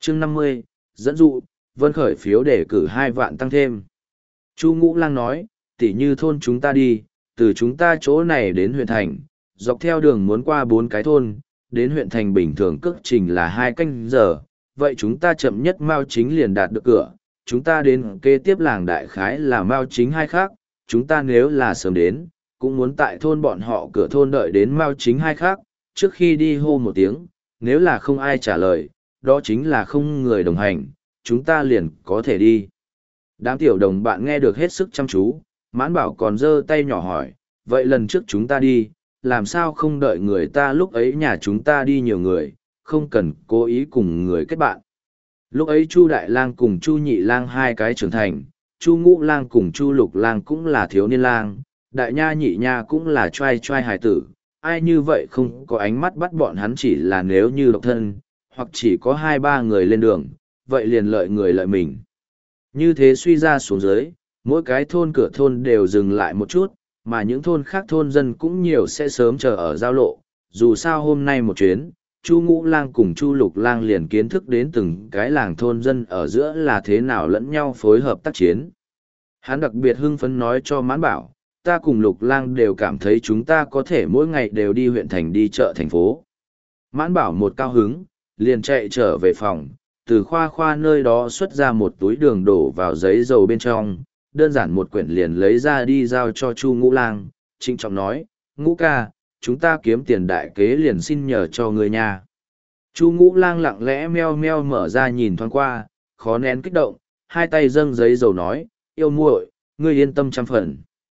chương 50, dẫn dụ, Vân khởi phiếu để cử 2 vạn tăng thêm. Chu Ngũ Lang nói, tỉ như thôn chúng ta đi, từ chúng ta chỗ này đến huyện thành, dọc theo đường muốn qua 4 cái thôn, đến huyện thành bình thường cước trình là 2 canh giờ, vậy chúng ta chậm nhất Mao Chính liền đạt được cửa, chúng ta đến kế tiếp làng đại khái là Mao Chính 2 khác, chúng ta nếu là sớm đến, cũng muốn tại thôn bọn họ cửa thôn đợi đến Mao Chính 2 khác, trước khi đi hô một tiếng, nếu là không ai trả lời, đó chính là không người đồng hành, chúng ta liền có thể đi. Đám tiểu đồng bạn nghe được hết sức chăm chú, Mãn Bảo còn giơ tay nhỏ hỏi, vậy lần trước chúng ta đi, làm sao không đợi người ta, lúc ấy nhà chúng ta đi nhiều người, không cần cố ý cùng người kết bạn. Lúc ấy Chu Đại Lang cùng Chu Nhị Lang 2 cái trưởng thành, Chu Ngũ Lang cùng Chu Lục Lang cũng là thiếu niên lang, Đại Nha Nhị Nha cũng là trai trai hài tử, ai như vậy không có ánh mắt bắt bọn hắn, chỉ là nếu như độc thân, hoặc chỉ có 2-3 người lên đường, vậy liền lợi người lợi mình. Như thế suy ra xuống dưới, mỗi cái thôn cửa thôn đều dừng lại một chút, mà những thôn khác thôn dân cũng nhiều sẽ sớm chờ ở giao lộ. Dù sao hôm nay một chuyến, Chu Ngũ Lang cùng Chu Lục Lang liền kiến thức đến từng cái làng thôn dân ở giữa là thế nào lẫn nhau phối hợp tác chiến. Hắn đặc biệt hưng phấn nói cho Mãn Bảo, ta cùng Lục Lang đều cảm thấy chúng ta có thể mỗi ngày đều đi huyện thành đi chợ thành phố. Mãn Bảo một cao hứng, liền chạy trở về phòng, từ khoa nơi đó xuất ra một túi đường đổ vào giấy dầu bên trong, đơn giản một quyển liền lấy ra đi giao cho Chu Ngũ Lang, trịnh trọng nói, Ngũ ca, chúng ta kiếm tiền đại kế liền xin nhờ cho người nhà. Chu Ngũ Lang lặng lẽ meo meo mở ra nhìn thoáng qua, khó nén kích động, 2 tay dâng giấy dầu nói, yêu muội, ngươi yên tâm 100%.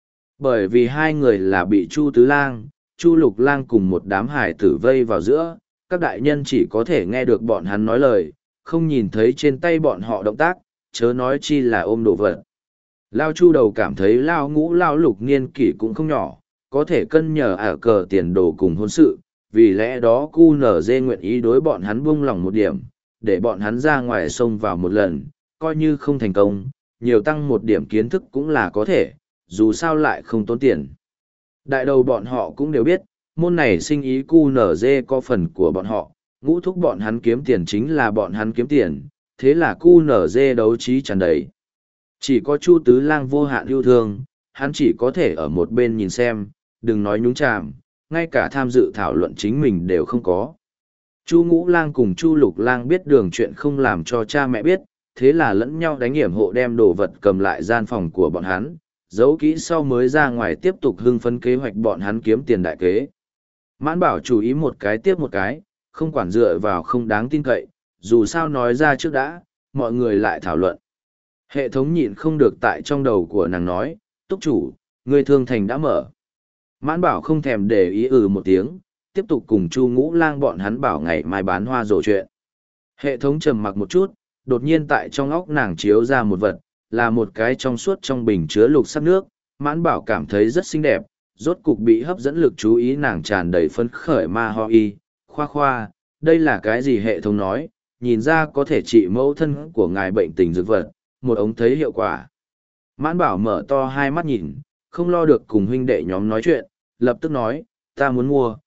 Bởi vì 2 người là bị Chu Tứ Lang, Chu Lục Lang cùng một đám hải tử vây vào giữa, các đại nhân chỉ có thể nghe được bọn hắn nói lời, không nhìn thấy trên tay bọn họ động tác, chớ nói chi là ôm đồ vật. Lao Chu đầu cảm thấy Lao Ngũ Lao Lục niên kỷ cũng không nhỏ, có thể cân nhờ ở cờ tiền đồ cùng hôn sự, vì lẽ đó QNZ nguyện ý đối bọn hắn buông lỏng một điểm, để bọn hắn ra ngoài sông vào một lần, coi như không thành công, nhiều tăng một điểm kiến thức cũng là có thể, dù sao lại không tốn tiền. Đại đầu bọn họ cũng đều biết, môn này sinh ý QNZ có phần của bọn họ, Ngũ thúc bọn hắn kiếm tiền chính là bọn hắn kiếm tiền, thế là QNZ đấu trí tràn đầy. Chỉ có Chu Tứ Lang vô hạn yêu thương, hắn chỉ có thể ở một bên nhìn xem, đừng nói nhúng chàm, ngay cả tham dự thảo luận chính mình đều không có. Chu Ngũ Lang cùng Chu Lục Lang biết đường chuyện không làm cho cha mẹ biết, thế là lẫn nhau đánh hiểm hộ đem đồ vật cầm lại gian phòng của bọn hắn, giấu kỹ sau mới ra ngoài tiếp tục hưng phấn kế hoạch bọn hắn kiếm tiền đại kế. Mãn Bảo chú ý một cái tiếp một cái, không quản dựa vào không đáng tin cậy, dù sao nói ra trước đã, mọi người lại thảo luận. Hệ thống nhịn không được tại trong đầu của nàng nói, túc chủ, người thương thành đã mở. Mãn Bảo không thèm để ý một tiếng, tiếp tục cùng Chu Ngũ Lang bọn hắn bảo ngày mai bán hoa rổ chuyện. Hệ thống trầm mặc một chút, đột nhiên tại trong óc nàng chiếu ra một vật, là một cái trong suốt trong bình chứa lục sắc nước. Mãn Bảo cảm thấy rất xinh đẹp, rốt cục bị hấp dẫn lực chú ý, nàng tràn đầy phấn khởi ma ho y, khoa, đây là cái gì? Hệ thống nói, nhìn ra có thể trị mẫu thân của ngài bệnh tình dược vật, một ống thấy hiệu quả. Mãn Bảo mở to 2 mắt nhìn, không lo được cùng huynh đệ nhóm nói chuyện, lập tức nói, ta muốn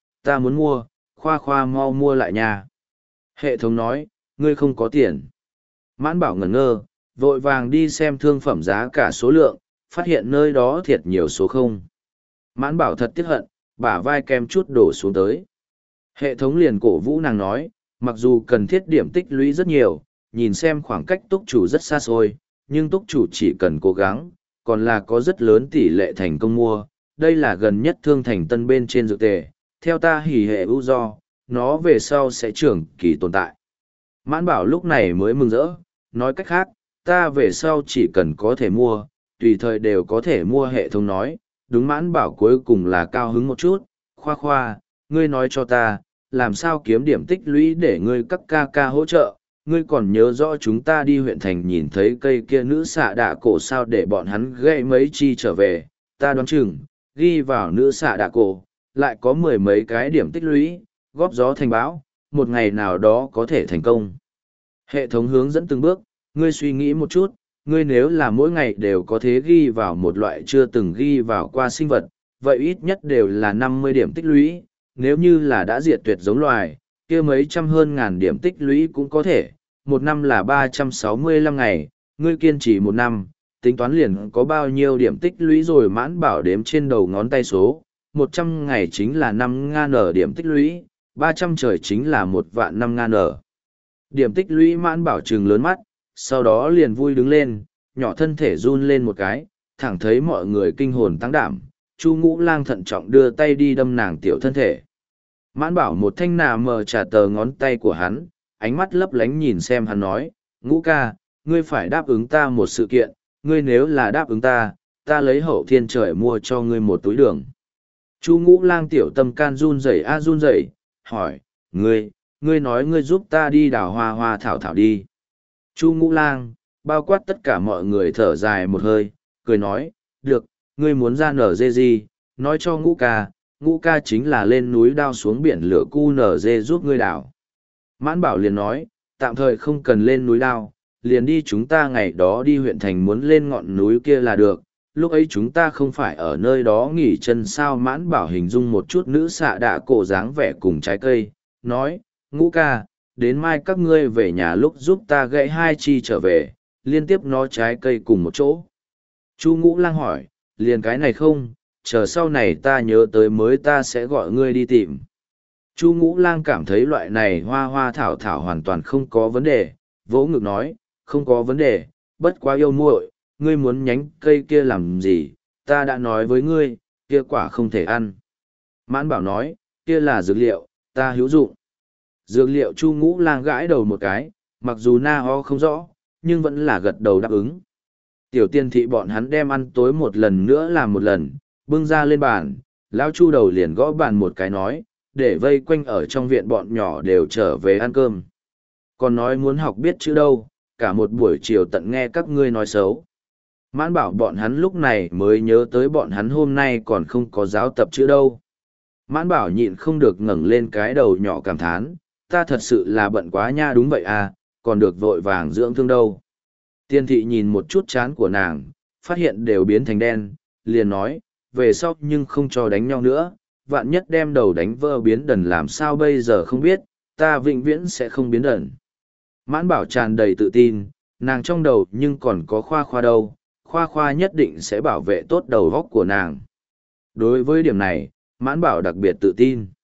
mua, khoa mau mua lại nhà. Hệ thống nói, ngươi không có tiền. Mãn Bảo ngẩn ngơ, vội vàng đi xem thương phẩm giá cả số lượng, phát hiện nơi đó thiệt nhiều số không. Mãn Bảo thật tiếc hận, bả vai kem chút đổ xuống tới. Hệ thống liền cổ vũ nàng nói, mặc dù cần thiết điểm tích lũy rất nhiều, nhìn xem khoảng cách túc chủ rất xa xôi, nhưng túc chủ chỉ cần cố gắng, còn là có rất lớn tỷ lệ thành công mua. Đây là gần nhất thương thành tân bên trên dược tề, theo ta hỉ hệ ưu do, nó về sau sẽ trưởng kỳ tồn tại. Mãn Bảo lúc này mới mừng rỡ, nói cách khác, ta về sau chỉ cần có thể mua, tùy thời đều có thể mua. Hệ thống nói, đúng. Mãn Bảo cuối cùng là cao hứng một chút, khoa, ngươi nói cho ta, làm sao kiếm điểm tích lũy để ngươi các ca hỗ trợ, ngươi còn nhớ rõ chúng ta đi huyện thành nhìn thấy cây kia nữ xạ đạ cổ sao, để bọn hắn gãy mấy chi trở về, ta đoán chừng, ghi vào nữ xạ đạ cổ, lại có 10 mấy cái điểm tích lũy, góp gió thành bão, một ngày nào đó có thể thành công. Hệ thống hướng dẫn từng bước, ngươi suy nghĩ một chút, ngươi nếu là mỗi ngày đều có thể ghi vào một loại chưa từng ghi vào qua sinh vật, vậy ít nhất đều là 50 điểm tích lũy, nếu như là đã diệt tuyệt giống loài, kia mấy trăm hơn ngàn điểm tích lũy cũng có thể, một năm là 365 ngày, ngươi kiên trì một năm, tính toán liền có bao nhiêu điểm tích lũy rồi. Mãn bảo đếm trên đầu ngón tay số, 100 ngày chính là 5.000 điểm tích lũy, 300 trời chính là 1.500.000. Điểm tích lũy. Mãn bảo trừng lớn mắt, sau đó liền vui đứng lên, nhỏ thân thể run lên một cái, thẳng thấy mọi người kinh hồn tăng đảm. Chu Ngũ Lang thận trọng đưa tay đi đâm nàng tiểu thân thể. Mãn bảo một thanh nà mờ trả tờ ngón tay của hắn, ánh mắt lấp lánh nhìn xem hắn nói, Ngũ ca, ngươi phải đáp ứng ta một sự kiện, ngươi nếu là đáp ứng ta, ta lấy hậu thiên trời mua cho ngươi một túi đường. Chu Ngũ Lang tiểu tâm can run rẩy run rẩy, hỏi, ngươi nói ngươi giúp ta đi đào hoa hoa thảo thảo đi. Chu Ngũ Lang, bao quát tất cả mọi người thở dài một hơi, cười nói, được, ngươi muốn ra nở dê gì, nói cho Ngũ ca chính là lên núi đao xuống biển lửa cu nở dê giúp ngươi đào. Mãn bảo liền nói, tạm thời không cần lên núi đao, liền đi chúng ta ngày đó đi huyện thành muốn lên ngọn núi kia là được, lúc ấy chúng ta không phải ở nơi đó nghỉ chân sao. Mãn bảo hình dung một chút nữ xạ đạ cổ dáng vẻ cùng trái cây, nói, Ngũ ca, đến mai các ngươi về nhà lúc giúp ta gãy 2 chi trở về, liên tiếp nó trái cây cùng một chỗ. Chu Ngũ Lang hỏi, liền cái này không, chờ sau này ta nhớ tới mới ta sẽ gọi ngươi đi tìm. Chu Ngũ Lang cảm thấy loại này hoa hoa thảo thảo hoàn toàn không có vấn đề, vỗ ngực nói, không có vấn đề, bất quá yêu muội, ngươi muốn nhánh cây kia làm gì, ta đã nói với ngươi, kia quả không thể ăn. Mãn bảo nói, kia là dược liệu, ta hữu dụng. Dược liệu. Chu Ngũ Lang gãi đầu một cái, mặc dù na ho không rõ, nhưng vẫn là gật đầu đáp ứng. Tiểu tiên thị bọn hắn đem ăn tối một lần nữa làm một lần, bưng ra lên bàn, lão Chu đầu liền gõ bàn một cái nói, để vây quanh ở trong viện bọn nhỏ đều trở về ăn cơm. Còn nói muốn học biết chữ đâu, cả một buổi chiều tận nghe các ngươi nói xấu. Mãn bảo bọn hắn lúc này mới nhớ tới bọn hắn hôm nay còn không có giáo tập chữ đâu. Mãn bảo nhịn không được ngẩng lên cái đầu nhỏ cảm thán, ta thật sự là bận quá nha. Đúng vậy à, còn được vội vàng dưỡng thương đâu. Tiên thị nhìn một chút trán của nàng, phát hiện đều biến thành đen, liền nói, về sau nhưng không cho đánh nhau nữa, vạn nhất đem đầu đánh vỡ biến đần làm sao bây giờ không biết, ta vĩnh viễn sẽ không biến đần. Mãn bảo tràn đầy tự tin, nàng trong đầu nhưng còn có khoa khoa đâu, khoa khoa nhất định sẽ bảo vệ tốt đầu góc của nàng. Đối với điểm này, mãn bảo đặc biệt tự tin.